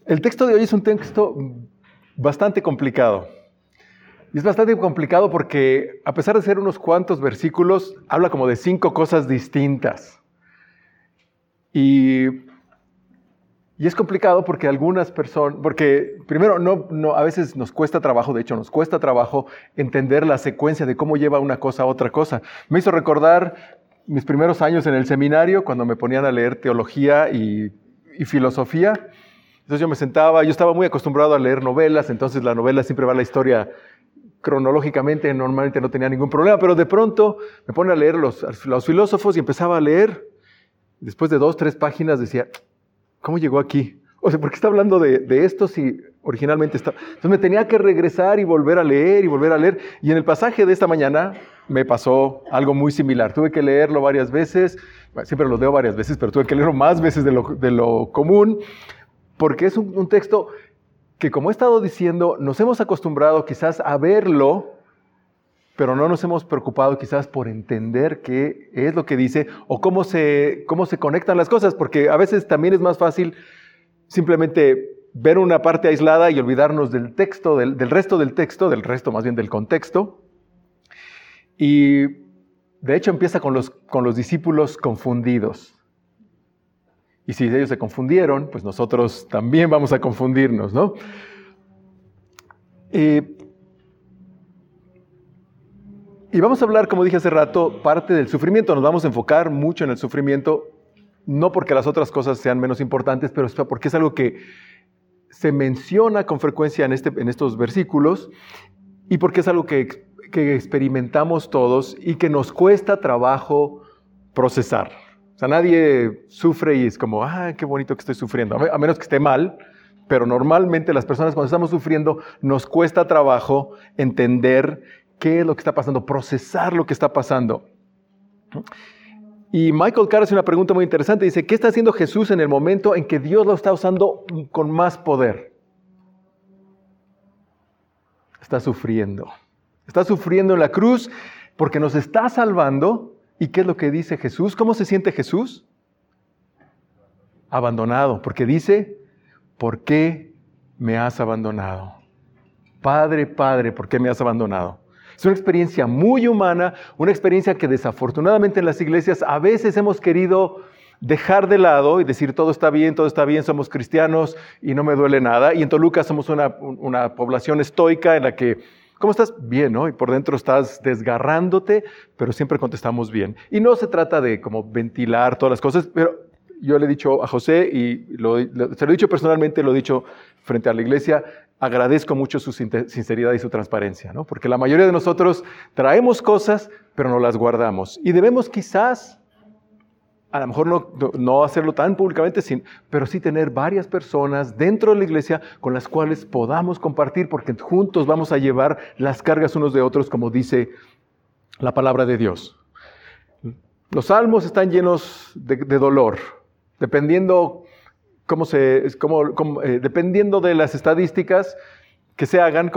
El texto de hoy es un texto bastante complicado. Y es bastante complicado porque, a pesar de ser unos cuantos versículos, habla como de 5 cosas distintas. Y es complicado porque algunas personas, porque primero a veces nos cuesta trabajo, de hecho nos cuesta trabajo entender la secuencia de cómo lleva una cosa a otra cosa. Me hizo recordar mis primeros años en el seminario, cuando me ponían a leer teología y filosofía. Entonces yo me sentaba, yo estaba muy acostumbrado a leer novelas, entonces la novela siempre va a la historia cronológicamente, normalmente no tenía ningún problema, pero de pronto me pone a leer los filósofos y empezaba a leer. Después de 2, 3 páginas decía, ¿cómo llegó aquí? O sea, ¿por qué está hablando de esto si originalmente está? Entonces me tenía que regresar y volver a leer y volver a leer. Y en el pasaje de esta mañana me pasó algo muy similar. Tuve que leerlo varias veces, siempre lo leo varias veces, pero tuve que leerlo más veces de lo común, porque es un texto que, como he estado diciendo, nos hemos acostumbrado quizás a verlo, pero no nos hemos preocupado quizás por entender qué es lo que dice o cómo se conectan las cosas, porque a veces también es más fácil simplemente ver una parte aislada y olvidarnos del texto, del resto del texto, del resto más bien del contexto. Y de hecho empieza con los discípulos confundidos. Y si ellos se confundieron, pues nosotros también vamos a confundirnos, ¿no? Y vamos a hablar, como dije hace rato, parte del sufrimiento. Nos vamos a enfocar mucho en el sufrimiento, no porque las otras cosas sean menos importantes, pero porque es algo que se menciona con frecuencia en estos versículos y porque es algo que experimentamos todos y que nos cuesta trabajo procesar. O sea, nadie sufre y es como, qué bonito que estoy sufriendo, a menos que esté mal, pero normalmente las personas cuando estamos sufriendo nos cuesta trabajo entender qué es lo que está pasando, procesar lo que está pasando. Y Michael Carr hace una pregunta muy interesante, dice, ¿qué está haciendo Jesús en el momento en que Dios lo está usando con más poder? Está sufriendo en la cruz porque nos está salvando. ¿Y qué es lo que dice Jesús? ¿Cómo se siente Jesús? Abandonado, porque dice, ¿por qué me has abandonado? Padre, Padre, ¿por qué me has abandonado? Es una experiencia muy humana, una experiencia que desafortunadamente en las iglesias a veces hemos querido dejar de lado y decir todo está bien, somos cristianos y no me duele nada. Y en Toluca somos una población estoica en la que, ¿cómo estás? Bien, ¿no? Y por dentro estás desgarrándote, pero siempre contestamos bien. Y no se trata de como ventilar todas las cosas, pero yo le he dicho a José, y se lo he dicho personalmente, lo he dicho frente a la iglesia, agradezco mucho su sinceridad y su transparencia, ¿no? Porque la mayoría de nosotros traemos cosas, pero no las guardamos. Y debemos quizás, a lo mejor no hacerlo tan públicamente, pero sí tener varias personas dentro de la iglesia con las cuales podamos compartir, porque juntos vamos a llevar las cargas unos de otros, como dice la palabra de Dios. Los salmos están llenos de dolor, dependiendo dependiendo de las estadísticas que se hagan,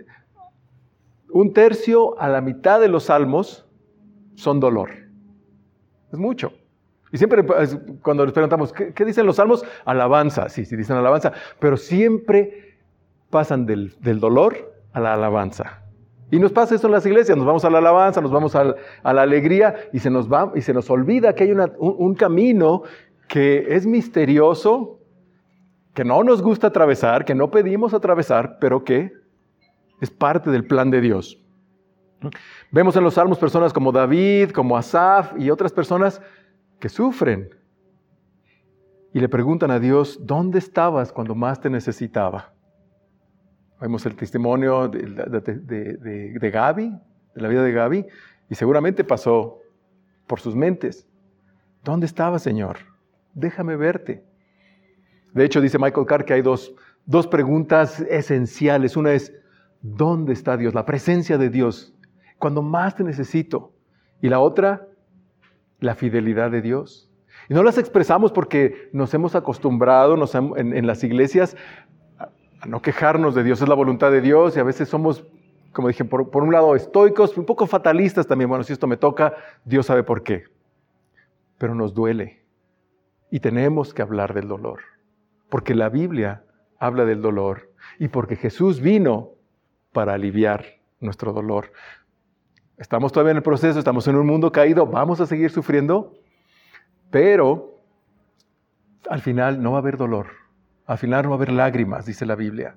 1/3 a la mitad de los salmos son dolor. Es mucho. Y siempre cuando les preguntamos, ¿qué dicen los salmos? Alabanza, sí, dicen alabanza, pero siempre pasan del dolor a la alabanza. Y nos pasa eso en las iglesias, nos vamos a la alabanza, nos vamos a la alegría y se nos olvida que hay un camino que es misterioso, que no nos gusta atravesar, que no pedimos atravesar, pero que es parte del plan de Dios. Vemos en los salmos personas como David, como Asaf y otras personas que sufren y le preguntan a Dios, ¿dónde estabas cuando más te necesitaba? Vemos el testimonio de Gaby, de la vida de Gaby, y seguramente pasó por sus mentes. ¿Dónde estabas, Señor? Déjame verte. De hecho, dice Michael Carr que hay dos preguntas esenciales. Una es, ¿dónde está Dios? La presencia de Dios, cuando más te necesito. Y la otra, la fidelidad de Dios. Y no las expresamos porque nos hemos acostumbrado en las iglesias a no quejarnos de Dios. Es la voluntad de Dios y a veces somos, como dije, por un lado estoicos, un poco fatalistas también. Bueno, si esto me toca, Dios sabe por qué. Pero nos duele y tenemos que hablar del dolor. Porque la Biblia habla del dolor y porque Jesús vino para aliviar nuestro dolor. Estamos todavía en el proceso, estamos en un mundo caído, vamos a seguir sufriendo, pero al final no va a haber dolor, al final no va a haber lágrimas, dice la Biblia.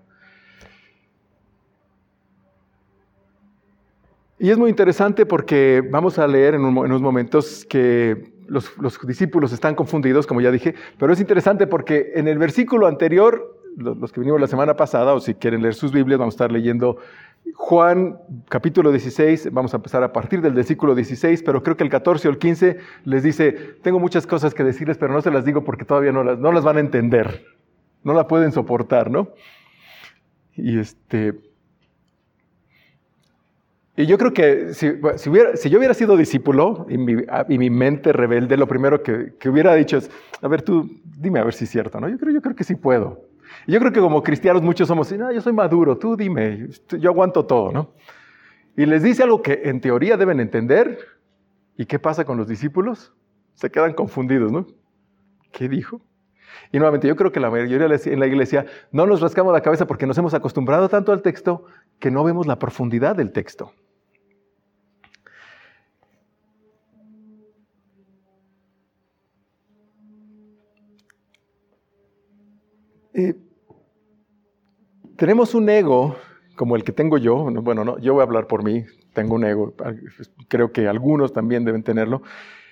Y es muy interesante porque vamos a leer en unos momentos que los discípulos están confundidos, como ya dije, pero es interesante porque en el versículo anterior, los que vinimos la semana pasada, o si quieren leer sus Biblias, vamos a estar leyendo Juan capítulo 16, vamos a empezar a partir del versículo 16, pero creo que el 14 o el 15 les dice, tengo muchas cosas que decirles, pero no se las digo porque todavía no las van a entender, no la pueden soportar, ¿no? Y yo creo que si yo hubiera sido discípulo y mi mente rebelde, lo primero que hubiera dicho es, a ver, tú dime a ver si es cierto, ¿no? Yo creo que sí puedo. Y yo creo que como cristianos muchos somos, no, yo soy maduro, tú dime, yo aguanto todo, ¿no? Y les dice algo que en teoría deben entender. ¿Y qué pasa con los discípulos? Se quedan confundidos, ¿no? ¿Qué dijo? Y nuevamente, yo creo que la mayoría en la iglesia no nos rascamos la cabeza porque nos hemos acostumbrado tanto al texto que no vemos la profundidad del texto. Tenemos un ego como el que tengo yo. Bueno, no, yo voy a hablar por mí. Tengo un ego. Creo que algunos también deben tenerlo.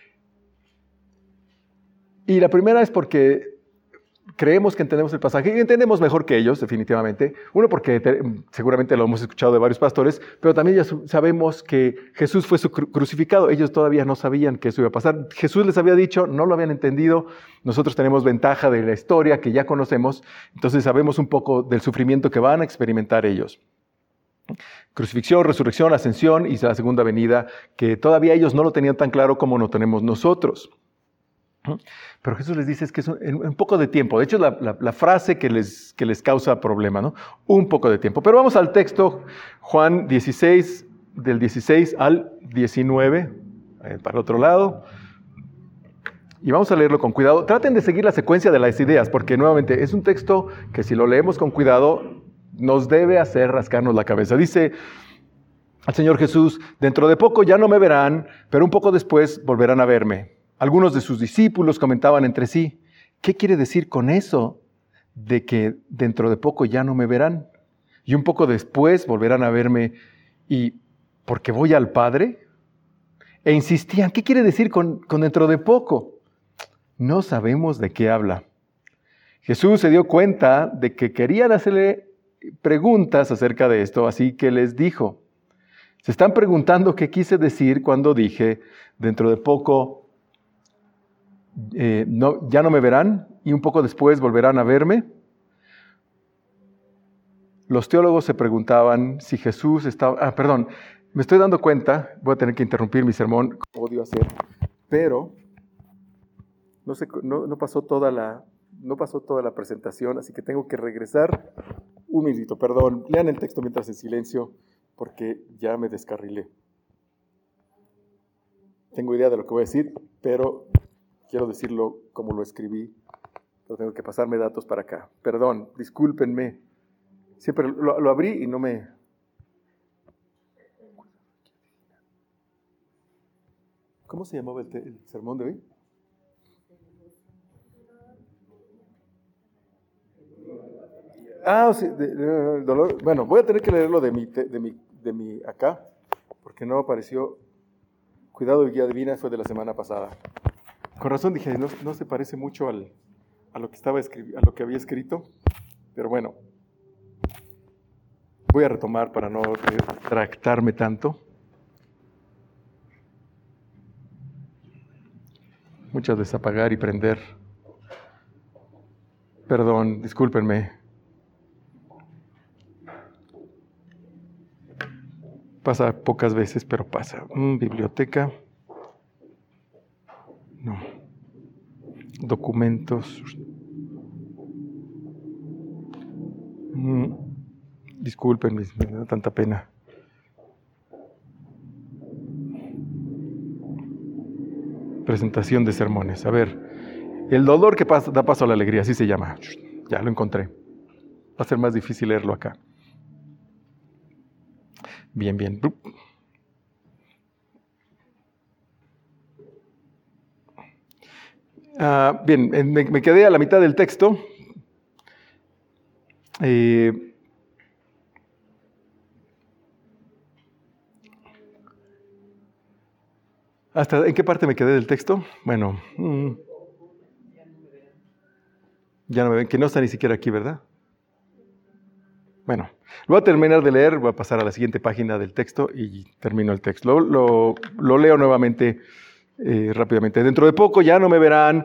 Y la primera es porque creemos que entendemos el pasaje y entendemos mejor que ellos, definitivamente. Uno, porque seguramente lo hemos escuchado de varios pastores, pero también ya sabemos que Jesús fue crucificado. Ellos todavía no sabían que eso iba a pasar. Jesús les había dicho, no lo habían entendido. Nosotros tenemos ventaja de la historia que ya conocemos, entonces sabemos un poco del sufrimiento que van a experimentar ellos. Crucifixión, resurrección, ascensión y la segunda venida, que todavía ellos no lo tenían tan claro como lo tenemos nosotros. Pero Jesús les dice que es un poco de tiempo. De hecho, es la frase que les causa problema, ¿no? Un poco de tiempo. Pero vamos al texto, Juan 16, del 16 al 19, para el otro lado. Y vamos a leerlo con cuidado. Traten de seguir la secuencia de las ideas, porque nuevamente es un texto que si lo leemos con cuidado, nos debe hacer rascarnos la cabeza. Dice al Señor Jesús, dentro de poco ya no me verán, pero un poco después volverán a verme. Algunos de sus discípulos comentaban entre sí, ¿qué quiere decir con eso de que dentro de poco ya no me verán? Y un poco después volverán a verme y ¿porque voy al Padre? E insistían, ¿qué quiere decir con dentro de poco? No sabemos de qué habla. Jesús se dio cuenta de que querían hacerle preguntas acerca de esto, así que les dijo, se están preguntando qué quise decir cuando dije, dentro de poco ya no me verán y un poco después volverán a verme. Los teólogos se preguntaban si Jesús estaba... me estoy dando cuenta, voy a tener que interrumpir mi sermón, odio hacer, pero no pasó toda la presentación, así que tengo que regresar un minutito, perdón, lean el texto mientras en silencio, porque ya me descarrilé. Tengo idea de lo que voy a decir, pero quiero decirlo como lo escribí, pero tengo que pasarme datos para acá. Perdón, discúlpenme. Siempre lo abrí y no me... ¿Cómo se llamaba el sermón de hoy? Sí, dolor. Bueno, voy a tener que leerlo de mi acá, porque no apareció. Cuidado y guía divina fue de la semana pasada. Con razón dije, no se parece mucho a lo que a lo que había escrito, pero bueno, voy a retomar para no retractarme tanto. Muchas veces apagar y prender. Perdón, discúlpenme. Pasa pocas veces, pero pasa. Biblioteca. No. Documentos. Disculpen, me da tanta pena. Presentación de sermones. A ver, el dolor que da paso a la alegría, así se llama. Ya lo encontré. Va a ser más difícil leerlo acá. Bien. Bien, me quedé a la mitad del texto. ¿En qué parte me quedé del texto? Bueno, ya no me ven, que no está ni siquiera aquí, ¿verdad? Bueno, lo voy a terminar de leer, voy a pasar a la siguiente página del texto y termino el texto. Lo leo nuevamente rápidamente. Dentro de poco ya no me verán,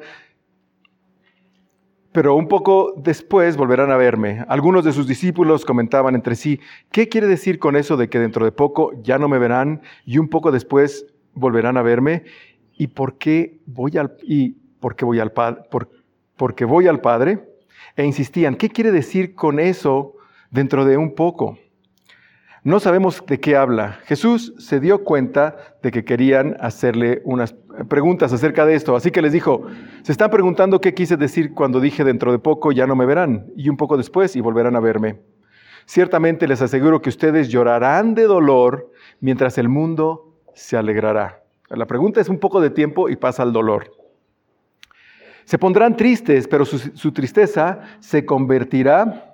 pero un poco después volverán a verme. Algunos de sus discípulos comentaban entre sí, ¿qué quiere decir con eso de que dentro de poco ya no me verán y un poco después volverán a verme? ¿Y por qué voy al Padre? E insistían, ¿qué quiere decir con eso dentro de un poco? No sabemos de qué habla. Jesús se dio cuenta de que querían hacerle unas preguntas acerca de esto, así que les dijo, se están preguntando qué quise decir cuando dije dentro de poco ya no me verán, y un poco después y volverán a verme. Ciertamente les aseguro que ustedes llorarán de dolor mientras el mundo se alegrará. La pregunta es un poco de tiempo y pasa al dolor. Se pondrán tristes, pero su tristeza se convertirá...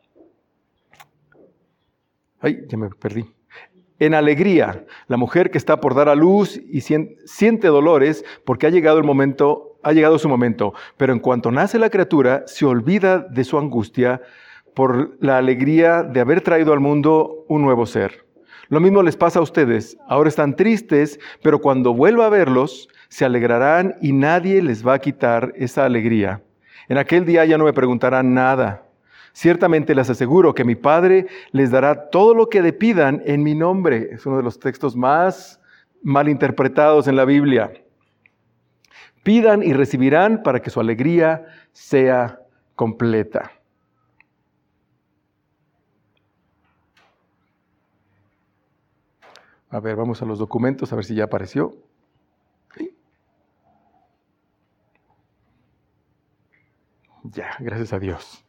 ya me perdí. En alegría, la mujer que está por dar a luz y siente dolores porque ha llegado su momento, pero en cuanto nace la criatura, se olvida de su angustia por la alegría de haber traído al mundo un nuevo ser. Lo mismo les pasa a ustedes. Ahora están tristes, pero cuando vuelva a verlos, se alegrarán y nadie les va a quitar esa alegría. En aquel día ya no me preguntarán nada. Ciertamente les aseguro que mi Padre les dará todo lo que le pidan en mi nombre. Es uno de los textos más mal interpretados en la Biblia. Pidan y recibirán para que su alegría sea completa. A ver, vamos a los documentos, a ver si ya apareció. ¿Sí? Ya, gracias a Dios.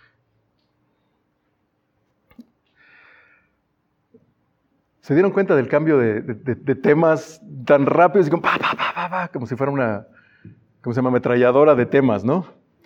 ¿Se dieron cuenta del cambio de temas tan rápidos? Como si fuera una ametralladora de temas, ¿no?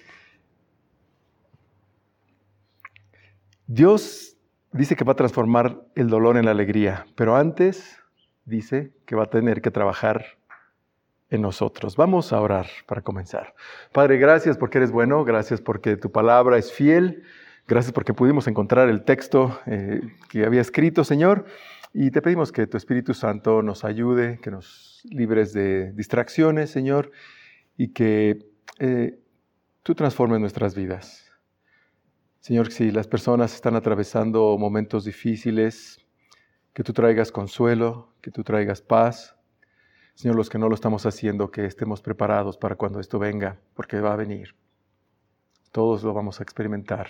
Dios dice que va a transformar el dolor en la alegría, pero antes dice que va a tener que trabajar en nosotros. Vamos a orar para comenzar. Padre, gracias porque eres bueno, gracias porque tu palabra es fiel, gracias porque pudimos encontrar el texto que había escrito, Señor. Y te pedimos que tu Espíritu Santo nos ayude, que nos libres de distracciones, Señor, y que tú transformes nuestras vidas. Señor, si las personas están atravesando momentos difíciles, que tú traigas consuelo, que tú traigas paz. Señor, los que no lo estamos haciendo, que estemos preparados para cuando esto venga, porque va a venir. Todos lo vamos a experimentar.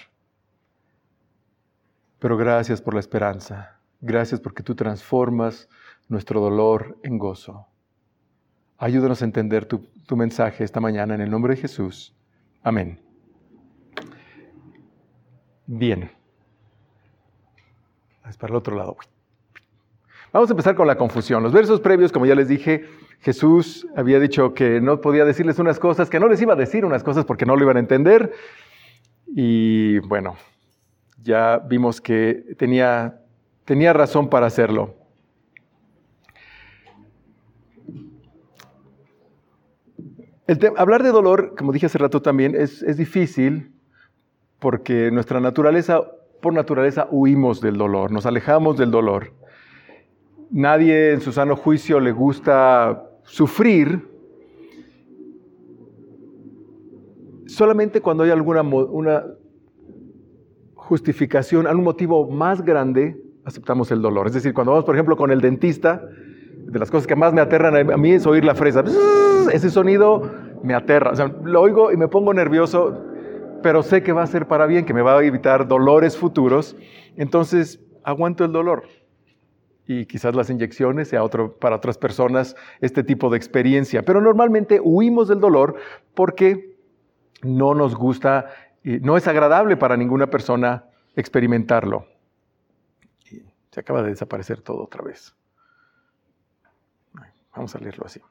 Pero gracias por la esperanza. Gracias porque tú transformas nuestro dolor en gozo. Ayúdanos a entender tu mensaje esta mañana en el nombre de Jesús. Amén. Bien. Es para el otro lado. Vamos a empezar con la confusión. Los versos previos, como ya les dije, Jesús había dicho que no podía decirles unas cosas, que no les iba a decir unas cosas porque no lo iban a entender. Y bueno, ya vimos que tenía razón para hacerlo. Hablar de dolor, como dije hace rato también, es difícil porque por naturaleza huimos del dolor, nos alejamos del dolor. Nadie en su sano juicio le gusta sufrir. Solamente cuando hay una justificación, algún motivo más grande, aceptamos el dolor. Es decir, cuando vamos, por ejemplo, con el dentista, de las cosas que más me aterran a mí es oír la fresa. Ese sonido me aterra. O sea, lo oigo y me pongo nervioso, pero sé que va a ser para bien, que me va a evitar dolores futuros. Entonces, aguanto el dolor. Y quizás las inyecciones sea para otras personas este tipo de experiencia. Pero normalmente huimos del dolor porque no nos gusta, no es agradable para ninguna persona experimentarlo. Y se acaba de desaparecer todo otra vez. Vamos a leerlo así.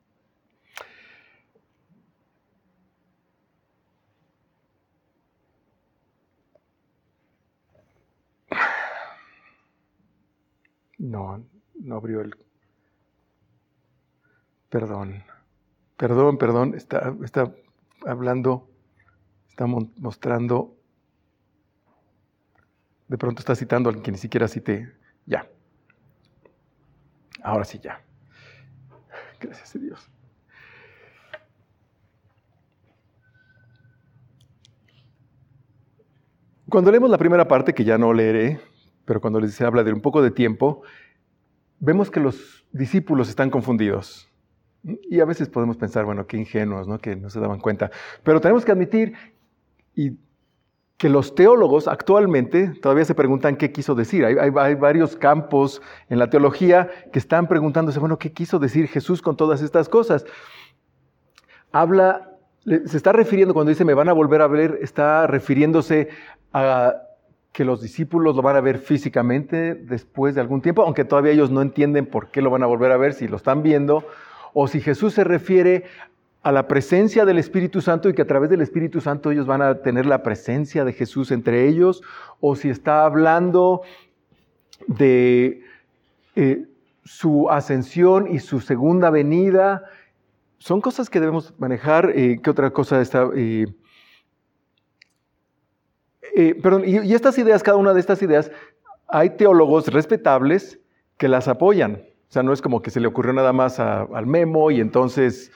No abrió el... Perdón. Está hablando, está mostrando... De pronto está citando a alguien que ni siquiera cité. Ya. Ahora sí, ya. Gracias a Dios. Cuando leemos la primera parte, que ya no leeré, pero cuando les habla de un poco de tiempo, vemos que los discípulos están confundidos. Y a veces podemos pensar, bueno, qué ingenuos, ¿no? Que no se daban cuenta. Pero tenemos que admitir que los teólogos actualmente todavía se preguntan qué quiso decir. Hay varios campos en la teología que están preguntándose, bueno, ¿qué quiso decir Jesús con todas estas cosas? Se está refiriendo, cuando dice me van a volver a ver, está refiriéndose a que los discípulos lo van a ver físicamente después de algún tiempo, aunque todavía ellos no entienden por qué lo van a volver a ver, si lo están viendo, o si Jesús se refiere a la presencia del Espíritu Santo y que a través del Espíritu Santo ellos van a tener la presencia de Jesús entre ellos, o si está hablando de su ascensión y su segunda venida. Son cosas que debemos manejar. ¿Qué otra cosa está? Y estas ideas, cada una de estas ideas, hay teólogos respetables que las apoyan. O sea, no es como que se le ocurrió nada más al Memo y entonces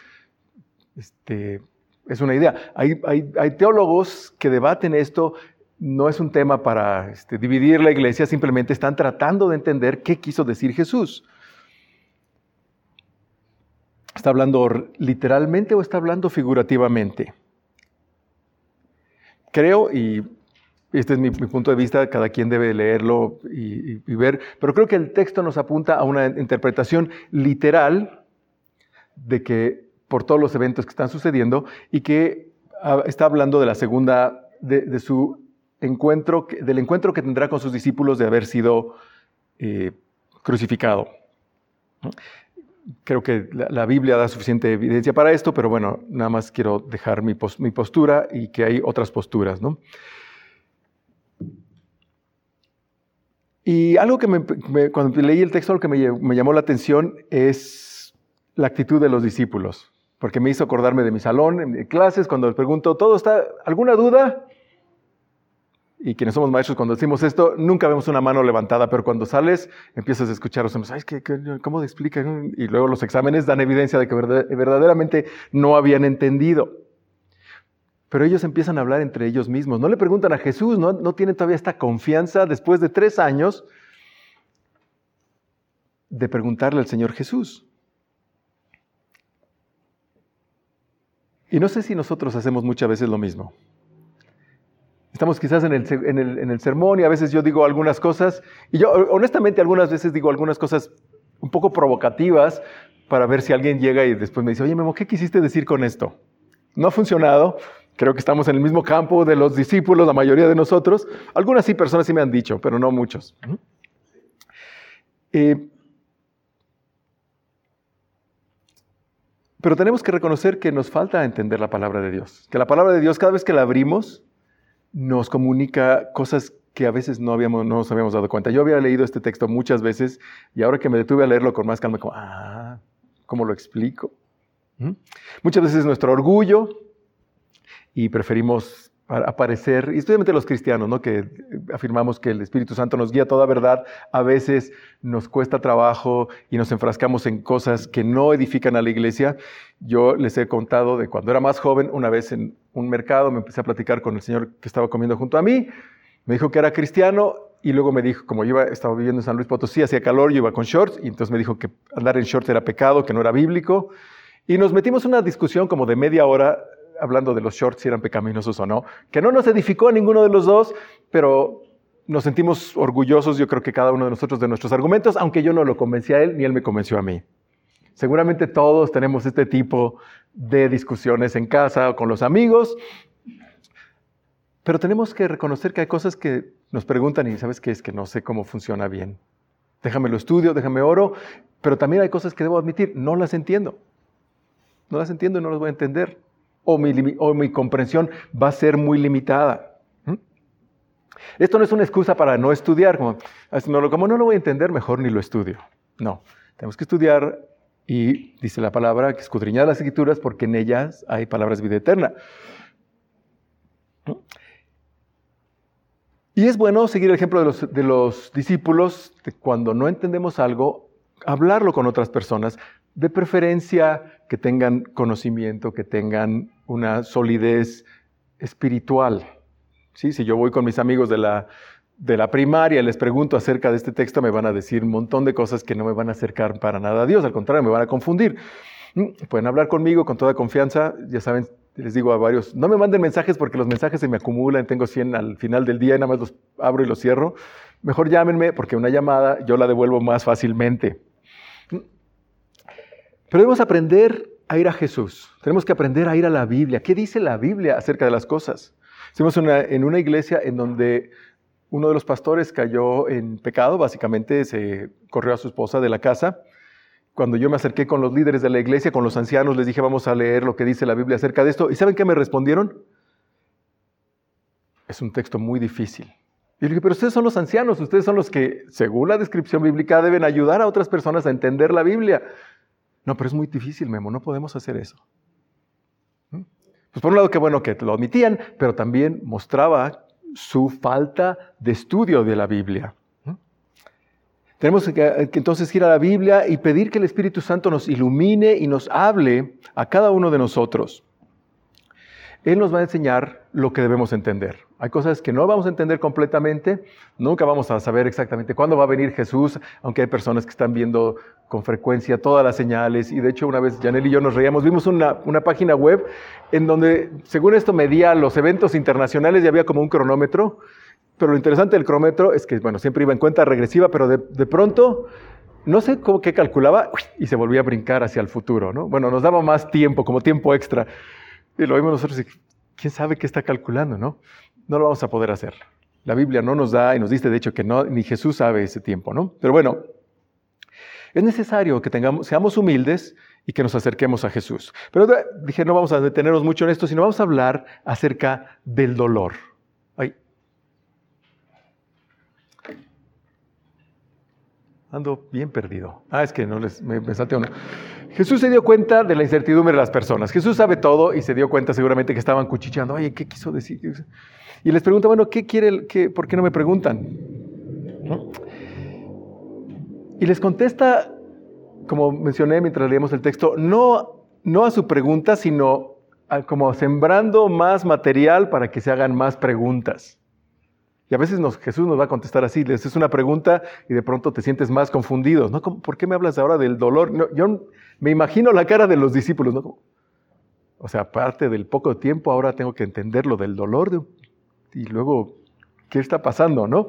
es una idea. Hay teólogos que debaten esto. No es un tema para dividir la iglesia, simplemente están tratando de entender qué quiso decir Jesús. ¿Está hablando literalmente o está hablando figurativamente? Creo, y este es mi punto de vista, cada quien debe leerlo y ver, pero creo que el texto nos apunta a una interpretación literal de que por todos los eventos que están sucediendo y que está hablando de la segunda, de su encuentro, del encuentro que tendrá con sus discípulos de haber sido crucificado. Creo que la Biblia da suficiente evidencia para esto, pero bueno, nada más quiero dejar mi postura y que hay otras posturas, ¿no? Y algo que cuando leí el texto, lo que me llamó la atención es la actitud de los discípulos, porque me hizo acordarme de mi salón, en mis clases, cuando les pregunto, ¿alguna duda? Y quienes somos maestros, cuando decimos esto, nunca vemos una mano levantada, pero cuando sales, empiezas a escuchar, ¿cómo te explican? Y luego los exámenes dan evidencia de que verdaderamente no habían entendido. Pero ellos empiezan a hablar entre ellos mismos. No le preguntan a Jesús, no tienen todavía esta confianza después de 3 años de preguntarle al Señor Jesús. Y no sé si nosotros hacemos muchas veces lo mismo. Estamos quizás en el sermón y a veces yo digo algunas cosas, y yo honestamente algunas veces digo algunas cosas un poco provocativas para ver si alguien llega y después me dice, oye Memo, ¿qué quisiste decir con esto? No ha funcionado, creo que estamos en el mismo campo de los discípulos, la mayoría de nosotros. Algunas personas sí me han dicho, pero no muchos. Pero tenemos que reconocer que nos falta entender la palabra de Dios, que la palabra de Dios cada vez que la abrimos, nos comunica cosas que a veces no nos habíamos dado cuenta. Yo había leído este texto muchas veces y ahora que me detuve a leerlo con más calma, ¿cómo lo explico? Muchas veces nuestro orgullo y preferimos aparecer, y especialmente los cristianos, ¿no? Que afirmamos que el Espíritu Santo nos guía a toda verdad, a veces nos cuesta trabajo y nos enfrascamos en cosas que no edifican a la iglesia. Yo les he contado de cuando era más joven, una vez en un mercado me empecé a platicar con el señor que estaba comiendo junto a mí, me dijo que era cristiano y luego me dijo, como yo estaba viviendo en San Luis Potosí, hacía calor, yo iba con shorts y entonces me dijo que andar en shorts era pecado, que no era bíblico y nos metimos en una discusión como de media hora hablando de los shorts, si eran pecaminosos o no, que no nos edificó a ninguno de los dos, pero nos sentimos orgullosos, yo creo que cada uno de nosotros, de nuestros argumentos, aunque yo no lo convencí a él, ni él me convenció a mí. Seguramente todos tenemos este tipo de discusiones en casa o con los amigos, Pero tenemos que reconocer que hay cosas que nos preguntan y ¿sabes qué? Es que no sé cómo funciona bien. Déjame lo estudio, déjame oro, pero también hay cosas que debo admitir, no las entiendo. No las entiendo y no las voy a entender. O mi comprensión va a ser muy limitada. Esto no es una excusa para no estudiar, como no lo voy a entender, mejor ni lo estudio. No, tenemos que estudiar y dice la palabra que escudriñar las Escrituras porque en ellas hay palabras de vida eterna. Y es bueno seguir el ejemplo de los discípulos, de cuando no entendemos algo, hablarlo con otras personas, de preferencia que tengan conocimiento, que tengan una solidez espiritual. ¿Sí? Si yo voy con mis amigos de la primaria y les pregunto acerca de este texto, me van a decir un montón de cosas que no me van a acercar para nada a Dios, al contrario, me van a confundir. Pueden hablar conmigo con toda confianza, ya saben, les digo a varios, no me manden mensajes porque los mensajes se me acumulan, tengo 100 al final del día y nada más los abro y los cierro. Mejor llámenme porque una llamada yo la devuelvo más fácilmente. Pero debemos aprender a ir a Jesús, tenemos que aprender a ir a la Biblia. ¿Qué dice la Biblia acerca de las cosas? Estuvimos en una iglesia en donde uno de los pastores cayó en pecado, básicamente se corrió a su esposa de la casa. Cuando yo me acerqué con los líderes de la iglesia, con los ancianos, les dije, vamos a leer lo que dice la Biblia acerca de esto. ¿Y saben qué me respondieron? Es un texto muy difícil. Y le dije, pero ustedes son los ancianos, ustedes son los que, según la descripción bíblica, deben ayudar a otras personas a entender la Biblia. No, pero es muy difícil, Memo, no podemos hacer eso. Pues por un lado, qué bueno que lo admitían, pero también mostraba su falta de estudio de la Biblia. Tenemos que entonces ir a la Biblia y pedir que el Espíritu Santo nos ilumine y nos hable a cada uno de nosotros. Él nos va a enseñar lo que debemos entender. Hay cosas que no vamos a entender completamente, nunca vamos a saber exactamente cuándo va a venir Jesús, aunque hay personas que están viendo con frecuencia todas las señales. Y de hecho una vez Janelle y yo nos reíamos, vimos una página web en donde según esto medía los eventos internacionales y había como un cronómetro. Pero lo interesante del cronómetro es que, bueno, siempre iba en cuenta regresiva, pero de pronto, no sé qué calculaba, y se volvía a brincar hacia el futuro, ¿no? Bueno, nos daba más tiempo, como tiempo extra. Y lo vimos nosotros y, ¿quién sabe qué está calculando, no? No lo vamos a poder hacer. La Biblia no nos da, y nos dice de hecho que no, ni Jesús sabe ese tiempo, ¿no? Pero bueno, es necesario que seamos humildes y que nos acerquemos a Jesús. Pero dije, no vamos a detenernos mucho en esto, sino vamos a hablar acerca del dolor. Ando bien perdido. Es que no me salté uno. Jesús se dio cuenta de la incertidumbre de las personas. Jesús sabe todo y se dio cuenta seguramente que estaban cuchicheando. Oye, ¿qué quiso decir? Y les pregunta, bueno, ¿qué quiere? ¿Por qué no me preguntan? ¿No? Y les contesta, como mencioné mientras leíamos el texto, no a su pregunta, sino como sembrando más material para que se hagan más preguntas. Y a veces Jesús nos va a contestar así, les haces una pregunta y de pronto te sientes más confundido. ¿No? ¿Por qué me hablas ahora del dolor? No, yo me imagino la cara de los discípulos, ¿no? O sea, aparte del poco tiempo, ahora tengo que entender lo del dolor y luego, ¿qué está pasando, no?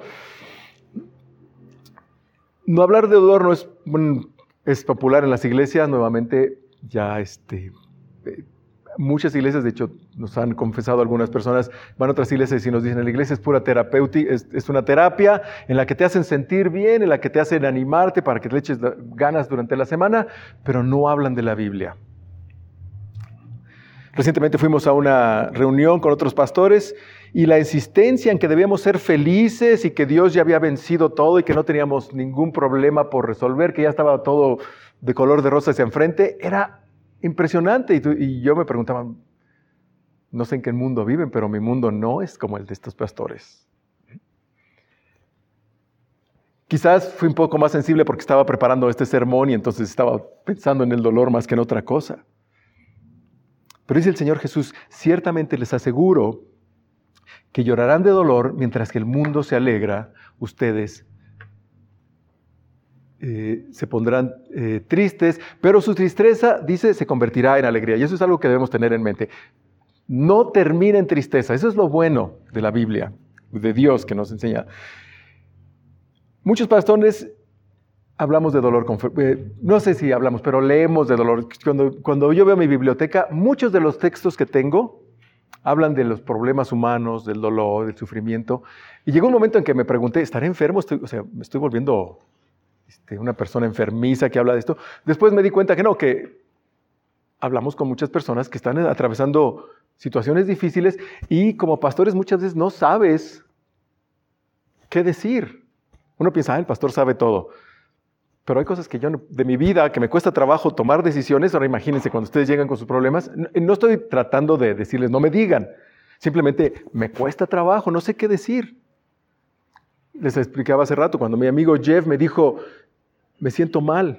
No hablar de dolor no es popular en las iglesias, nuevamente ya muchas iglesias, de hecho, nos han confesado algunas personas, van a otras iglesias y nos dicen, la iglesia es pura terapéutica, es una terapia en la que te hacen sentir bien, en la que te hacen animarte para que te eches ganas durante la semana, pero no hablan de la Biblia. Recientemente fuimos a una reunión con otros pastores y la insistencia en que debíamos ser felices y que Dios ya había vencido todo y que no teníamos ningún problema por resolver, que ya estaba todo de color de rosa hacia enfrente, era impresionante. Y yo me preguntaba, no sé en qué mundo viven, pero mi mundo no es como el de estos pastores. Quizás fui un poco más sensible porque estaba preparando este sermón y entonces estaba pensando en el dolor más que en otra cosa. Pero dice el Señor Jesús, ciertamente les aseguro que llorarán de dolor mientras que el mundo se alegra, ustedes se pondrán tristes, pero su tristeza, dice, se convertirá en alegría. Y eso es algo que debemos tener en mente. No termina en tristeza. Eso es lo bueno de la Biblia, de Dios que nos enseña. Muchos pastores hablamos de dolor, no sé si hablamos, pero leemos de dolor. Cuando yo veo mi biblioteca, muchos de los textos que tengo hablan de los problemas humanos, del dolor, del sufrimiento. Y llegó un momento en que me pregunté, ¿estaré enfermo? Me estoy volviendo una persona enfermiza que habla de esto. Después me di cuenta que no, que hablamos con muchas personas que están atravesando situaciones difíciles y como pastores muchas veces no sabes qué decir. Uno piensa, el pastor sabe todo. Pero hay cosas que yo, de mi vida, que me cuesta trabajo tomar decisiones. Ahora imagínense, cuando ustedes llegan con sus problemas, no estoy tratando de decirles, no me digan. Simplemente me cuesta trabajo, no sé qué decir. Les explicaba hace rato, cuando mi amigo Jeff me dijo, me siento mal.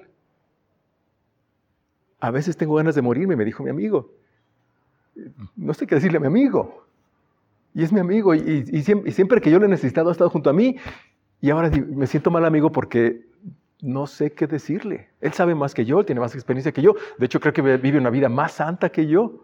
A veces tengo ganas de morirme, me dijo mi amigo. No sé qué decirle a mi amigo. Y es mi amigo, y siempre que yo lo he necesitado ha estado junto a mí. Y ahora me siento mal, amigo, porque no sé qué decirle. Él sabe más que yo, él tiene más experiencia que yo. De hecho, creo que vive una vida más santa que yo.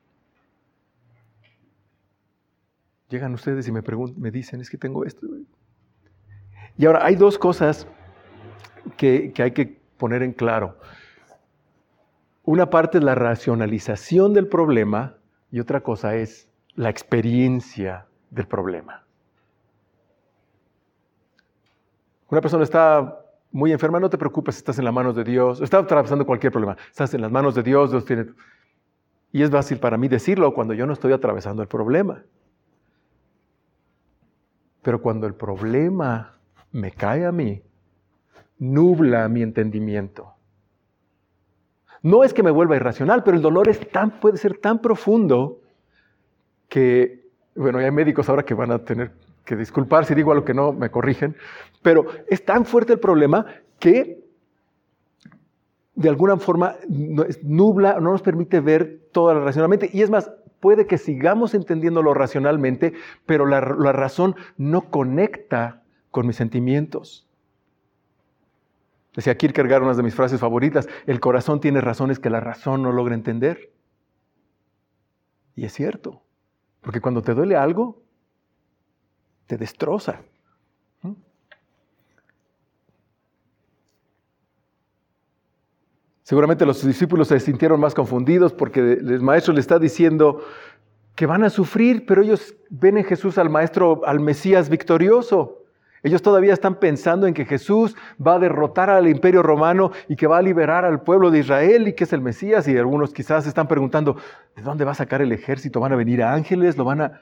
Llegan ustedes y me dicen, es que tengo esto. Y ahora, hay dos cosas que hay que poner en claro. Una parte es la racionalización del problema y otra cosa es la experiencia del problema. Una persona está muy enferma, no te preocupes, estás en las manos de Dios. Está atravesando cualquier problema. Estás en las manos de Dios. Y es fácil para mí decirlo cuando yo no estoy atravesando el problema. Pero cuando el problema me cae a mí, nubla mi entendimiento. No es que me vuelva irracional, pero el dolor puede ser tan profundo que, bueno, hay médicos ahora que van a tener que disculpar si digo algo que no, me corrigen, pero es tan fuerte el problema que de alguna forma nubla, no nos permite ver todo racionalmente. Y es más, puede que sigamos entendiéndolo racionalmente, pero la razón no conecta con mis sentimientos. Decía Kierkegaard, una de mis frases favoritas, el corazón tiene razones que la razón no logra entender. Y es cierto, porque cuando te duele algo, te destroza. Seguramente los discípulos se sintieron más confundidos porque el maestro le está diciendo que van a sufrir, pero ellos ven en Jesús al maestro, al Mesías victorioso. Ellos todavía están pensando en que Jesús va a derrotar al imperio romano y que va a liberar al pueblo de Israel y que es el Mesías. Y algunos quizás están preguntando, ¿de dónde va a sacar el ejército? ¿Van a venir ángeles?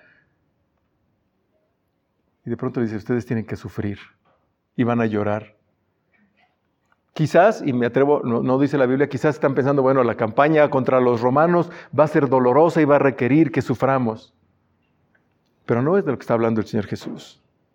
Y de pronto dice, ustedes tienen que sufrir y van a llorar. Quizás, y me atrevo, no dice la Biblia, quizás están pensando, bueno, la campaña contra los romanos va a ser dolorosa y va a requerir que suframos. Pero no es de lo que está hablando el Señor Jesús.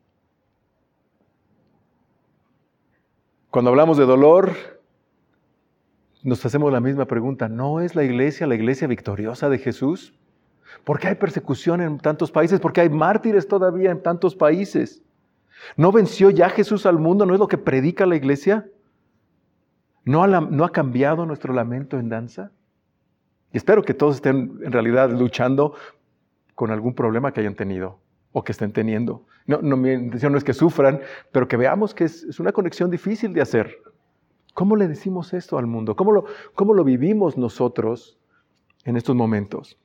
Cuando hablamos de dolor, nos hacemos la misma pregunta. ¿No es la iglesia victoriosa de Jesús? ¿Por qué hay persecución en tantos países? ¿Por qué hay mártires todavía en tantos países? ¿No venció ya Jesús al mundo? ¿No es lo que predica la iglesia? ¿No ha cambiado nuestro lamento en danza? Y espero que todos estén en realidad luchando con algún problema que hayan tenido o que estén teniendo. Mi intención no es que sufran, pero que veamos que es una conexión difícil de hacer. ¿Cómo le decimos esto al mundo? ¿Cómo lo vivimos nosotros en estos momentos?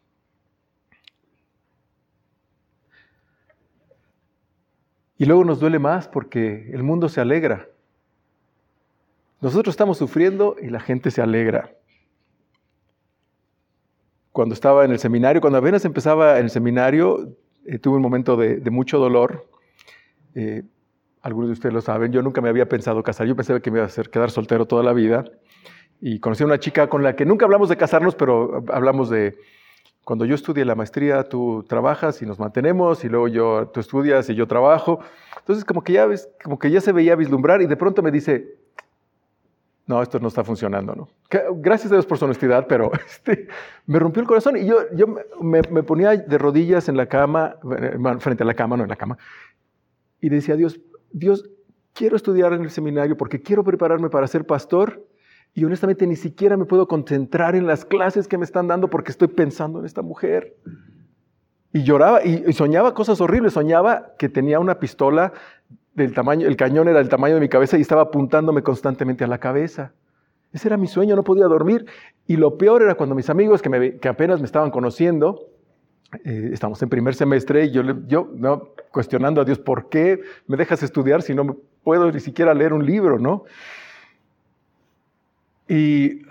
Y luego nos duele más porque el mundo se alegra. Nosotros estamos sufriendo y la gente se alegra. Cuando estaba en el seminario, cuando apenas empezaba en el seminario, tuve un momento de mucho dolor. Algunos de ustedes lo saben, yo nunca me había pensado casar. Yo pensé que me iba a quedar soltero toda la vida. Y conocí a una chica con la que nunca hablamos de casarnos, pero hablamos de cuando yo estudie la maestría, tú trabajas y nos mantenemos, y luego tú estudias y yo trabajo. Entonces como que ya se veía vislumbrar y de pronto me dice, no, esto no está funcionando, ¿no? Gracias a Dios por su honestidad, pero me rompió el corazón y yo me ponía de rodillas en la cama, frente a la cama, no en la cama, y decía, Dios, quiero estudiar en el seminario porque quiero prepararme para ser pastor y honestamente ni siquiera me puedo concentrar en las clases que me están dando porque estoy pensando en esta mujer. Y lloraba y soñaba cosas horribles, soñaba que tenía una pistola del tamaño, el cañón era del tamaño de mi cabeza y estaba apuntándome constantemente a la cabeza. Ese era mi sueño, no podía dormir. Y lo peor era cuando mis amigos que apenas me estaban conociendo, Estamos en primer semestre y yo no, cuestionando a Dios, ¿por qué me dejas estudiar si no puedo ni siquiera leer un libro, ¿no? Y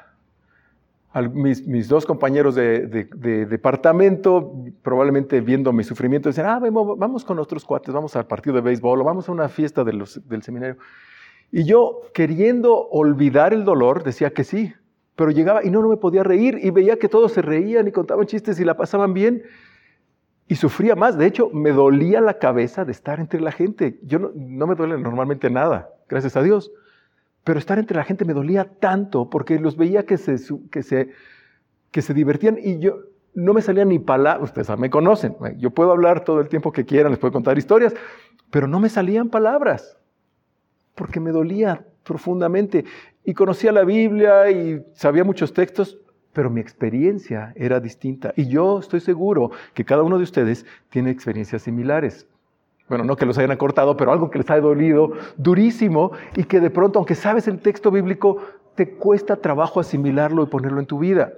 mis dos compañeros de departamento, probablemente viendo mi sufrimiento, decían, vamos con nuestros cuates, vamos al partido de béisbol o vamos a una fiesta del seminario. Y yo, queriendo olvidar el dolor, decía que sí, pero llegaba y no me podía reír y veía que todos se reían y contaban chistes y la pasaban bien y sufría más. De hecho, me dolía la cabeza de estar entre la gente. Yo no me duele normalmente nada, gracias a Dios. Pero estar entre la gente me dolía tanto porque los veía que se divertían y yo no me salían ni palabras. Ustedes me conocen, yo puedo hablar todo el tiempo que quieran, les puedo contar historias, pero no me salían palabras porque me dolía profundamente. Y conocía la Biblia y sabía muchos textos, pero mi experiencia era distinta. Y yo estoy seguro que cada uno de ustedes tiene experiencias similares. Bueno, no que los hayan acortado, pero algo que les haya dolido durísimo y que de pronto, aunque sabes el texto bíblico, te cuesta trabajo asimilarlo y ponerlo en tu vida.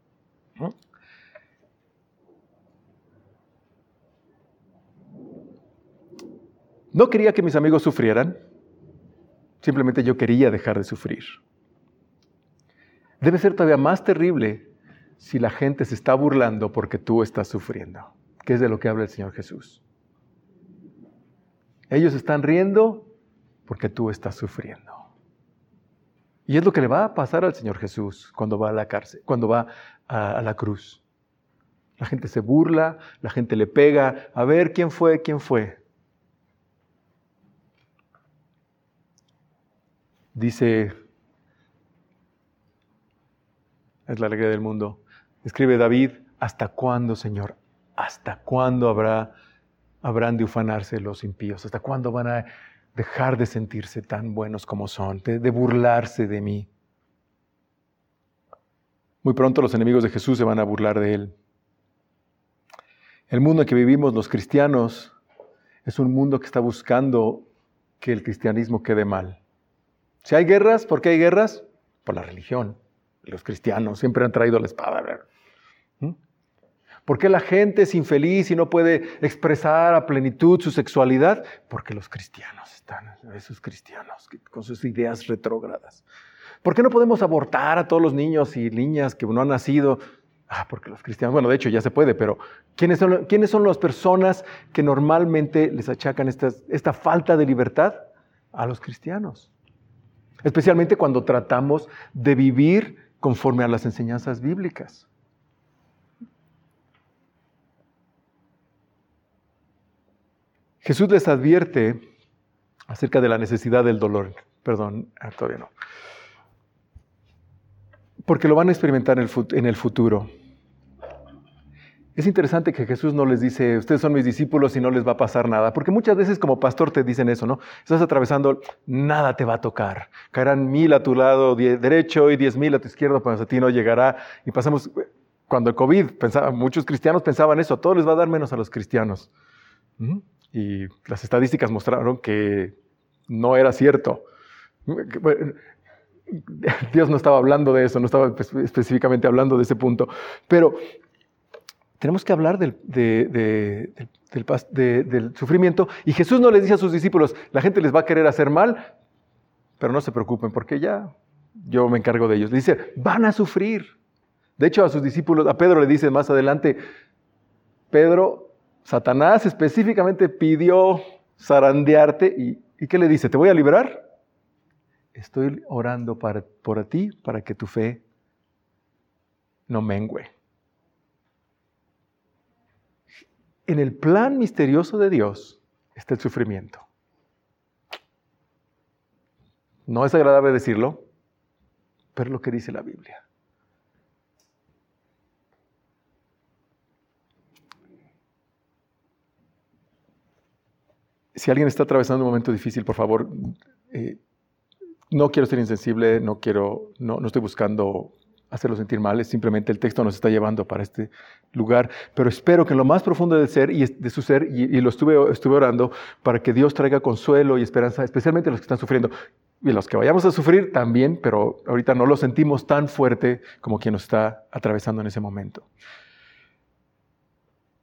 No quería que mis amigos sufrieran, simplemente yo quería dejar de sufrir. Debe ser todavía más terrible si la gente se está burlando porque tú estás sufriendo, que es de lo que habla el Señor Jesús. Ellos están riendo porque tú estás sufriendo. Y es lo que le va a pasar al Señor Jesús cuando va a la cárcel, cuando va a la cruz. La gente se burla, la gente le pega. A ver, ¿quién fue? Dice, es la alegría del mundo, escribe David, ¿hasta cuándo, Señor? ¿Hasta cuándo habrán de ufanarse los impíos? ¿Hasta cuándo van a dejar de sentirse tan buenos como son, de burlarse de mí? Muy pronto los enemigos de Jesús se van a burlar de Él. El mundo en que vivimos los cristianos es un mundo que está buscando que el cristianismo quede mal. Si hay guerras, ¿por qué hay guerras? Por la religión. Los cristianos siempre han traído la espada. ¿Por qué la gente es infeliz y no puede expresar a plenitud su sexualidad? Porque los cristianos están, esos cristianos con sus ideas retrógradas. ¿Por qué no podemos abortar a todos los niños y niñas que no han nacido? Porque los cristianos, bueno, de hecho ya se puede, pero ¿quiénes son las personas que normalmente les achacan esta falta de libertad? A los cristianos. Especialmente cuando tratamos de vivir conforme a las enseñanzas bíblicas. Jesús les advierte acerca de la necesidad del dolor. Perdón, todavía no. Porque lo van a experimentar en el futuro. Es interesante que Jesús no les dice, ustedes son mis discípulos y no les va a pasar nada. Porque muchas veces como pastor te dicen eso, ¿no? Estás atravesando, nada te va a tocar. Caerán 1000 a tu lado derecho y 10,000 a tu izquierdo, pues a ti no llegará. Y pasamos, cuando el COVID, muchos cristianos pensaban eso, todo les va a dar menos a los cristianos. Y las estadísticas mostraron que no era cierto. Dios no estaba hablando de eso, no estaba específicamente hablando de ese punto. Pero tenemos que hablar del sufrimiento. Y Jesús no les dice a sus discípulos, la gente les va a querer hacer mal, pero no se preocupen porque ya yo me encargo de ellos. Le dice, van a sufrir. De hecho, a sus discípulos, a Pedro le dice más adelante, Pedro, Satanás específicamente pidió zarandearte. ¿Y qué le dice? ¿Te voy a librar? Estoy orando por ti para que tu fe no mengüe. En el plan misterioso de Dios está el sufrimiento. No es agradable decirlo, pero es lo que dice la Biblia. Si alguien está atravesando un momento difícil, por favor, no quiero ser insensible, no estoy buscando hacerlo sentir mal, es simplemente el texto nos está llevando para este lugar, pero espero que en lo más profundo del ser y de su ser, y lo estuve orando, para que Dios traiga consuelo y esperanza, especialmente a los que están sufriendo, y los que vayamos a sufrir también, pero ahorita no lo sentimos tan fuerte como quien nos está atravesando en ese momento.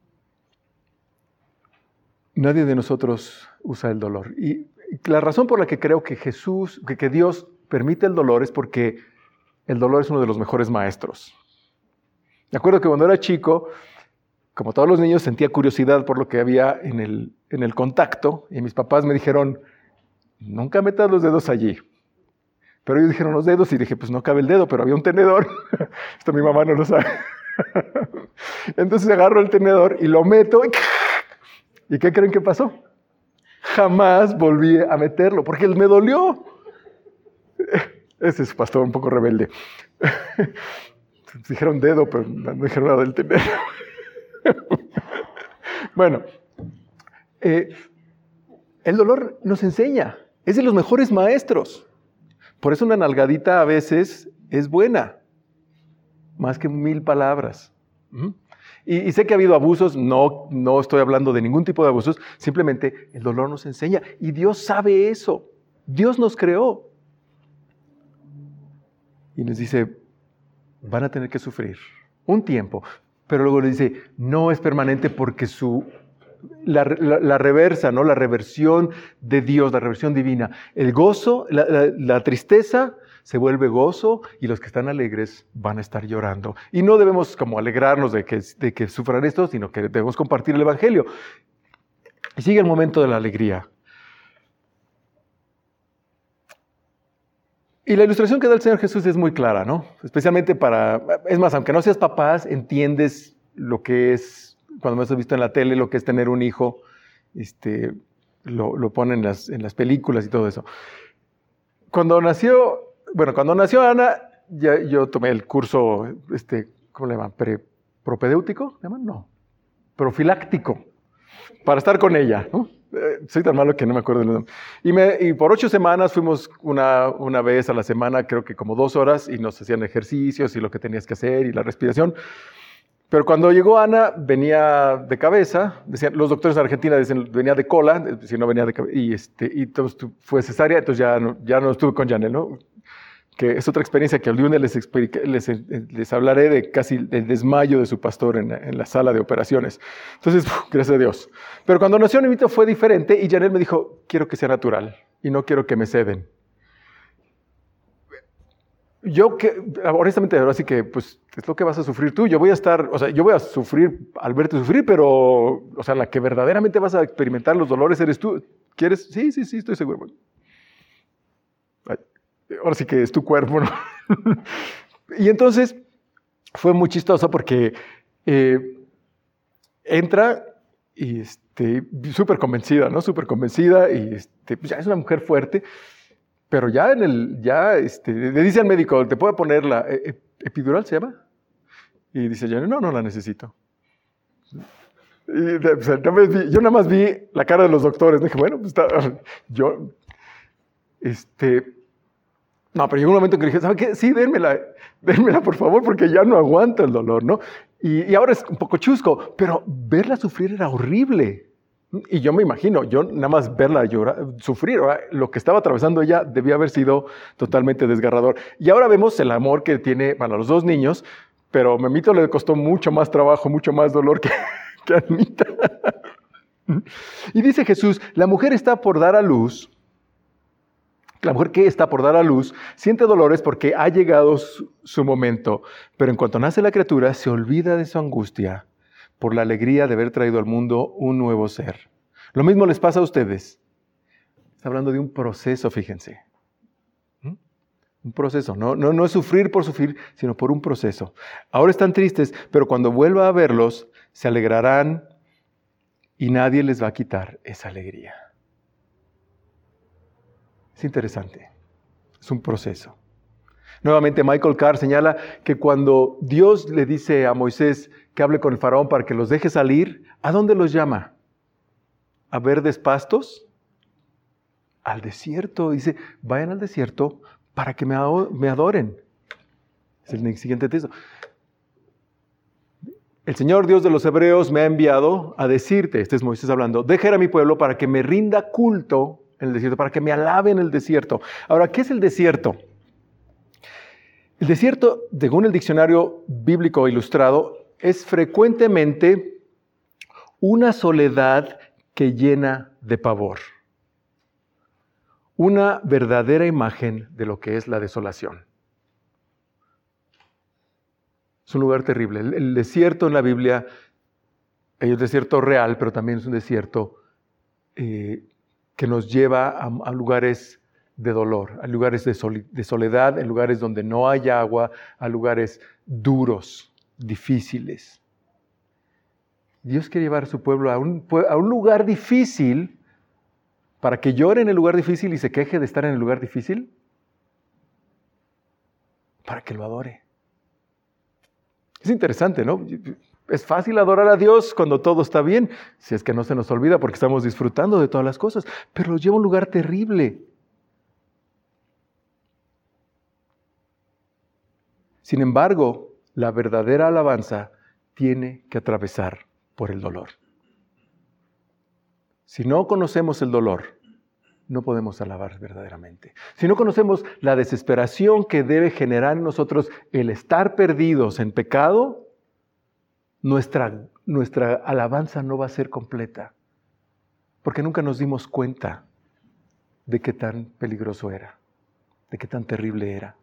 Nadie de nosotros usa el dolor. Y la razón por la que creo que que Dios permite el dolor es porque el dolor es uno de los mejores maestros. Me acuerdo que cuando era chico, como todos los niños, sentía curiosidad por lo que había en el contacto, y mis papás me dijeron, nunca metas los dedos allí. Pero ellos dijeron los dedos y dije, pues no cabe el dedo, pero había un tenedor. Esto mi mamá no lo sabe. Entonces agarro el tenedor y lo meto. ¿Y qué creen que pasó? Jamás volví a meterlo, porque él me dolió. Ese es pastor un poco rebelde. Dijeron dedo, pero no dijeron nada del tenedor. Bueno, el dolor nos enseña. Es de los mejores maestros. Por eso una nalgadita a veces es buena, más que 1000 palabras. Y sé que ha habido abusos, no estoy hablando de ningún tipo de abusos, simplemente el dolor nos enseña. Y Dios sabe eso. Dios nos creó. Y nos dice, van a tener que sufrir un tiempo, pero luego le dice, no es permanente porque la reversa, ¿no? La reversión de Dios, la reversión divina. El gozo, la tristeza se vuelve gozo y los que están alegres van a estar llorando. Y no debemos como alegrarnos de que sufran esto, sino que debemos compartir el Evangelio. Y sigue el momento de la alegría. Y la ilustración que da el Señor Jesús es muy clara, ¿no? Especialmente es más, aunque no seas papás, entiendes lo que es, cuando me has visto en la tele, lo que es tener un hijo, lo ponen en las películas y todo eso. Cuando nació Ana, yo tomé el curso, ¿cómo le llaman? ¿Propedéutico? ¿Le llaman? No. Profiláctico, para estar con ella, ¿no? Soy tan malo que no me acuerdo del nombre. Y por 8 semanas fuimos una vez a la semana, creo que como 2 horas, y nos hacían ejercicios y lo que tenías que hacer y la respiración. Pero cuando llegó Ana, venía de cabeza, los doctores en Argentina dicen venía de cola, si no venía de cabeza, y entonces fue cesárea, entonces ya no estuve con Janel, ¿no? Que es otra experiencia que algún día les hablaré de casi el desmayo de su pastor en la sala de operaciones. Entonces, gracias a Dios. Pero cuando nació Nimito fue diferente y Janel me dijo, quiero que sea natural y no quiero que me ceden. Honestamente, ahora sí que, pues, es lo que vas a sufrir tú. Yo voy a sufrir al verte sufrir, pero, la que verdaderamente vas a experimentar los dolores eres tú. ¿Quieres? Sí, estoy seguro. Ahora sí que es tu cuerpo, ¿no? Y entonces fue muy chistoso porque entra y súper convencida, ¿no? Súper convencida y pues ya es una mujer fuerte, pero ya le dice al médico, ¿te puedo poner la epidural, se llama? Y dice, no la necesito. Y, yo nada más vi la cara de los doctores, dije, bueno, pues no, pero llegó un momento en que dije, ¿sabe qué? Sí, dénmela por favor, porque ya no aguanto el dolor, ¿no? Y ahora es un poco chusco, pero verla sufrir era horrible. Y yo me imagino, yo nada más verla sufrir, lo que estaba atravesando ella debía haber sido totalmente desgarrador. Y ahora vemos el amor que tiene para los 2 niños, pero a Memito le costó mucho más trabajo, mucho más dolor que a Anita. Y dice Jesús, la mujer que está por dar a luz siente dolores porque ha llegado su momento, pero en cuanto nace la criatura se olvida de su angustia por la alegría de haber traído al mundo un nuevo ser. Lo mismo les pasa a ustedes. Está hablando de un proceso, fíjense. Un proceso, no es sufrir por sufrir, sino por un proceso. Ahora están tristes, pero cuando vuelva a verlos, se alegrarán y nadie les va a quitar esa alegría. Es interesante, es un proceso. Nuevamente Michael Carr señala que cuando Dios le dice a Moisés que hable con el faraón para que los deje salir, ¿a dónde los llama? ¿A verdes pastos? Al desierto. Dice, vayan al desierto para que me adoren. Es el siguiente texto. El Señor Dios de los Hebreos me ha enviado a decirte, este es Moisés hablando, deja ir a mi pueblo para que me rinda culto en el desierto, para que me alabe en el desierto. Ahora, ¿qué es el desierto? El desierto, según el diccionario bíblico ilustrado, es frecuentemente una soledad que llena de pavor. Una verdadera imagen de lo que es la desolación. Es un lugar terrible. El desierto en la Biblia es un desierto real, pero también es un desierto que nos lleva a lugares de dolor, a lugares de soledad, en lugares donde no hay agua, a lugares duros, difíciles. Dios quiere llevar a su pueblo a un lugar difícil para que llore en el lugar difícil y se queje de estar en el lugar difícil, para que lo adore. Es interesante, ¿no? Es fácil adorar a Dios cuando todo está bien, si es que no se nos olvida porque estamos disfrutando de todas las cosas, pero nos lleva a un lugar terrible. Sin embargo, la verdadera alabanza tiene que atravesar por el dolor. Si no conocemos el dolor, no podemos alabar verdaderamente. Si no conocemos la desesperación que debe generar en nosotros el estar perdidos en pecado, nuestra alabanza no va a ser completa, porque nunca nos dimos cuenta de qué tan peligroso era, de qué tan terrible era.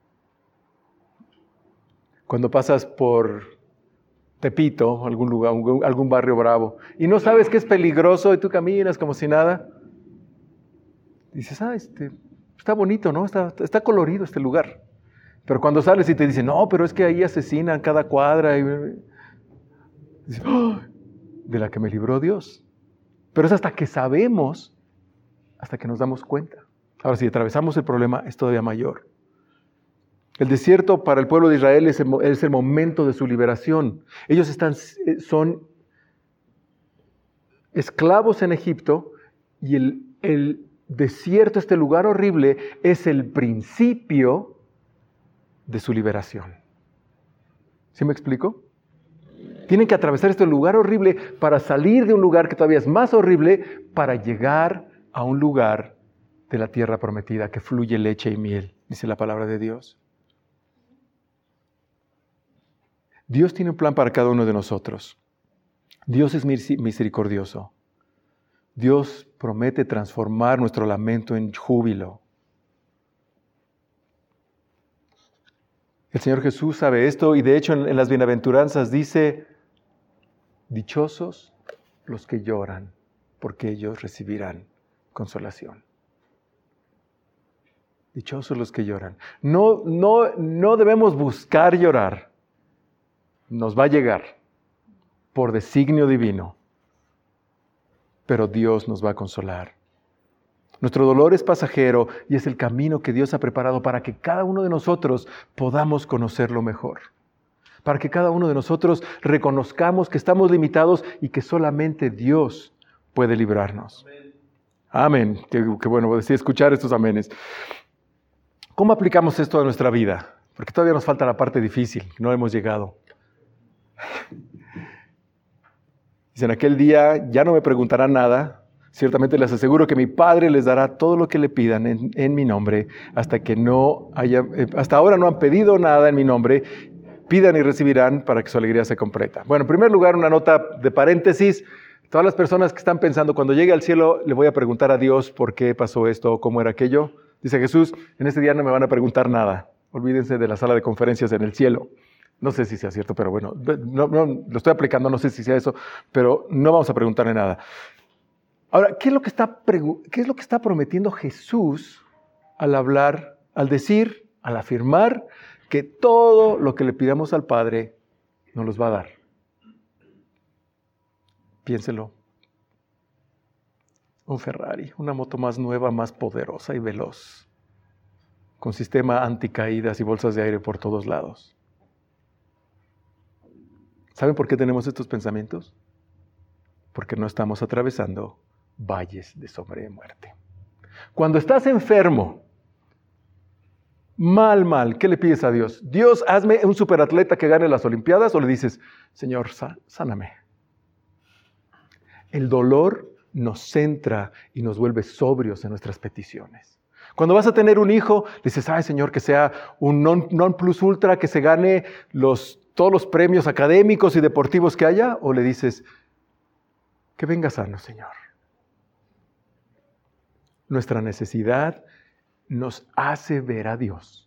Cuando pasas por Tepito, algún lugar, algún barrio bravo, y no sabes que es peligroso y tú caminas como si nada, dices, está bonito, ¿no? Está colorido este lugar. Pero cuando sales y te dicen, no, pero es que ahí asesinan cada cuadra, y dices, ¡oh! De la que me libró Dios. Pero es hasta que sabemos, hasta que nos damos cuenta. Ahora, si atravesamos el problema, es todavía mayor. El desierto para el pueblo de Israel es el momento de su liberación. Ellos son esclavos en Egipto y el desierto, este lugar horrible, es el principio de su liberación. ¿Sí me explico? Tienen que atravesar este lugar horrible para salir de un lugar que todavía es más horrible, para llegar a un lugar de la tierra prometida que fluye leche y miel, dice la palabra de Dios. Dios tiene un plan para cada uno de nosotros. Dios es misericordioso. Dios promete transformar nuestro lamento en júbilo. El Señor Jesús sabe esto y de hecho en las bienaventuranzas dice, dichosos los que lloran, porque ellos recibirán consolación. Dichosos los que lloran. No debemos buscar llorar. Nos va a llegar por designio divino, pero Dios nos va a consolar. Nuestro dolor es pasajero y es el camino que Dios ha preparado para que cada uno de nosotros podamos conocerlo mejor. Para que cada uno de nosotros reconozcamos que estamos limitados y que solamente Dios puede librarnos. Amén. Qué bueno decir, escuchar estos amenes. ¿Cómo aplicamos esto a nuestra vida? Porque todavía nos falta la parte difícil, no hemos llegado. Dicen, aquel día ya no me preguntarán nada. Ciertamente les aseguro que mi Padre les dará todo lo que le pidan en mi nombre, hasta ahora no han pedido nada en mi nombre. Pidan y recibirán para que su alegría se completa. Bueno, en primer lugar, una nota de paréntesis. Todas las personas que están pensando, cuando llegue al cielo, le voy a preguntar a Dios por qué pasó esto o cómo era aquello. Dice Jesús, en este día no me van a preguntar nada. Olvídense de la sala de conferencias en el cielo. No sé si sea cierto, pero bueno, no, lo estoy aplicando, no sé si sea eso, pero no vamos a preguntarle nada. Ahora, ¿qué es lo que está prometiendo Jesús al hablar, al decir, al afirmar que todo lo que le pidamos al Padre nos los va a dar? Piénselo. Un Ferrari, una moto más nueva, más poderosa y veloz, con sistema anticaídas y bolsas de aire por todos lados. ¿Saben por qué tenemos estos pensamientos? Porque no estamos atravesando valles de sombra y de muerte. Cuando estás enfermo, mal, ¿qué le pides a Dios? Dios, hazme un superatleta que gane las Olimpiadas, o le dices, Señor, sáname. El dolor nos centra y nos vuelve sobrios en nuestras peticiones. Cuando vas a tener un hijo, dices, ay Señor, que sea un non plus ultra, que se gane todos los premios académicos y deportivos que haya, o le dices, Que venga sano, Señor. Nuestra necesidad nos hace ver a Dios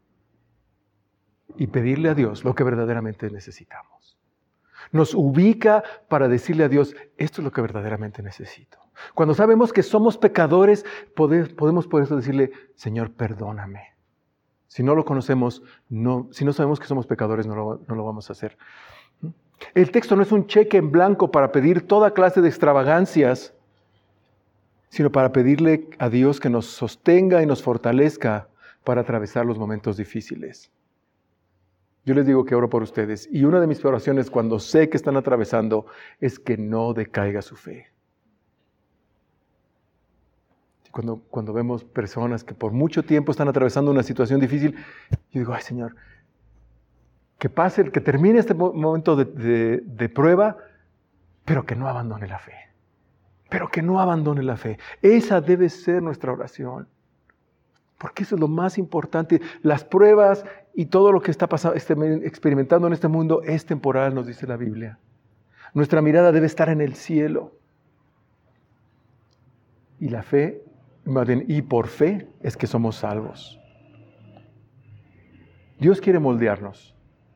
y pedirle a Dios lo que verdaderamente necesitamos. Nos ubica para decirle a Dios, esto es lo que verdaderamente necesito. Cuando sabemos que somos pecadores, podemos por eso decirle, Señor, perdóname. Si no lo conocemos, si no sabemos que somos pecadores, no lo vamos a hacer. El texto no es un cheque en blanco para pedir toda clase de extravagancias, sino para pedirle a Dios que nos sostenga y nos fortalezca para atravesar los momentos difíciles. Yo les digo que oro por ustedes, y una de mis oraciones cuando sé que están atravesando es que no decaiga su fe. Cuando vemos personas que por mucho tiempo están atravesando una situación difícil, yo digo, ay Señor, que pase, que termine este momento de prueba, pero que no abandone la fe. Pero que no abandone la fe. Esa debe ser nuestra oración. Porque eso es lo más importante. Las pruebas y todo lo que está pasando, experimentando en este mundo es temporal, nos dice la Biblia. Nuestra mirada debe estar en el cielo. Y la fe, y por fe, es que somos salvos. Dios quiere moldearnos.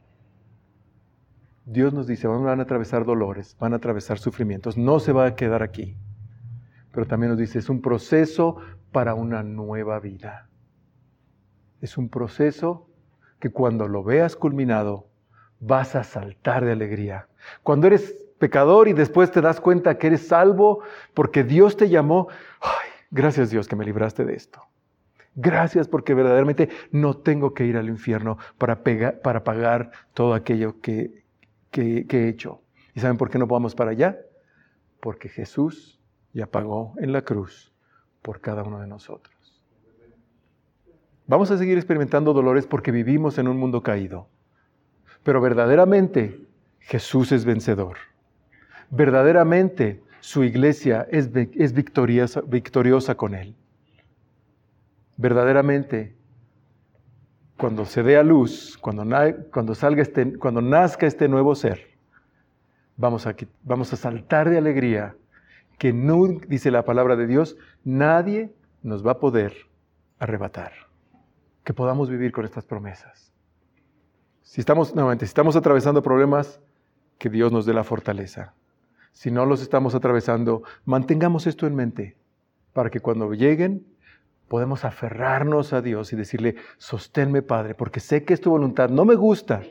Dios nos dice, van a atravesar dolores, van a atravesar sufrimientos, no se va a quedar aquí. Pero también nos dice, es un proceso para una nueva vida. Es un proceso que cuando lo veas culminado, vas a saltar de alegría. Cuando eres pecador y después te das cuenta que eres salvo porque Dios te llamó, ay, gracias Dios que me libraste de esto. Gracias porque verdaderamente no tengo que ir al infierno para pagar todo aquello que he hecho. ¿Y saben por qué no vamos para allá? Porque Jesús ya pagó en la cruz por cada uno de nosotros. Vamos a seguir experimentando dolores porque vivimos en un mundo caído. Pero verdaderamente Jesús es vencedor. Verdaderamente su iglesia es victoriosa con Él. Verdaderamente, cuando se dé a luz, cuando nazca este nuevo ser, vamos a saltar de alegría, que no, dice la palabra de Dios, nadie nos va a poder arrebatar. Que podamos vivir con estas promesas. Si estamos atravesando problemas, que Dios nos dé la fortaleza. Si no los estamos atravesando, mantengamos esto en mente, para que cuando lleguen, podemos aferrarnos a Dios y decirle, sosténme Padre, porque sé que es tu voluntad. No me gusta,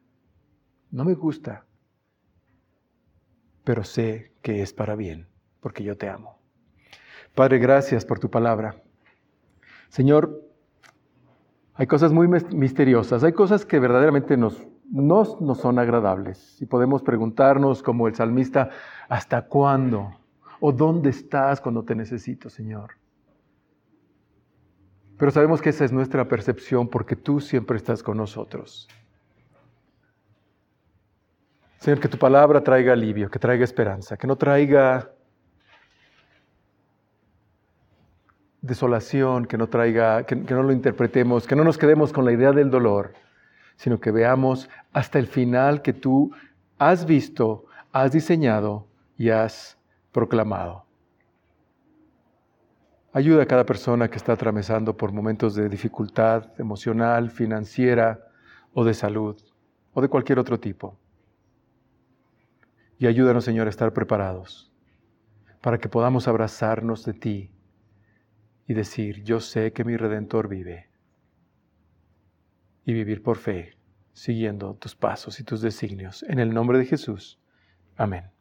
pero sé que es para bien, porque yo te amo. Padre, gracias por tu palabra. Señor, hay cosas muy misteriosas, hay cosas que verdaderamente no son agradables. Y podemos preguntarnos, como el salmista, ¿hasta cuándo? ¿O dónde estás cuando te necesito, Señor? Pero sabemos que esa es nuestra percepción porque tú siempre estás con nosotros. Señor, que tu palabra traiga alivio, que traiga esperanza, que no traiga desolación, que no lo interpretemos, que no nos quedemos con la idea del dolor, sino que veamos hasta el final que tú has visto, has diseñado y has proclamado. Ayuda a cada persona que está atravesando por momentos de dificultad emocional, financiera o de salud o de cualquier otro tipo. Y ayúdanos, Señor, a estar preparados para que podamos abrazarnos de ti y decir, yo sé que mi Redentor vive. Y vivir por fe, siguiendo tus pasos y tus designios. En el nombre de Jesús. Amén.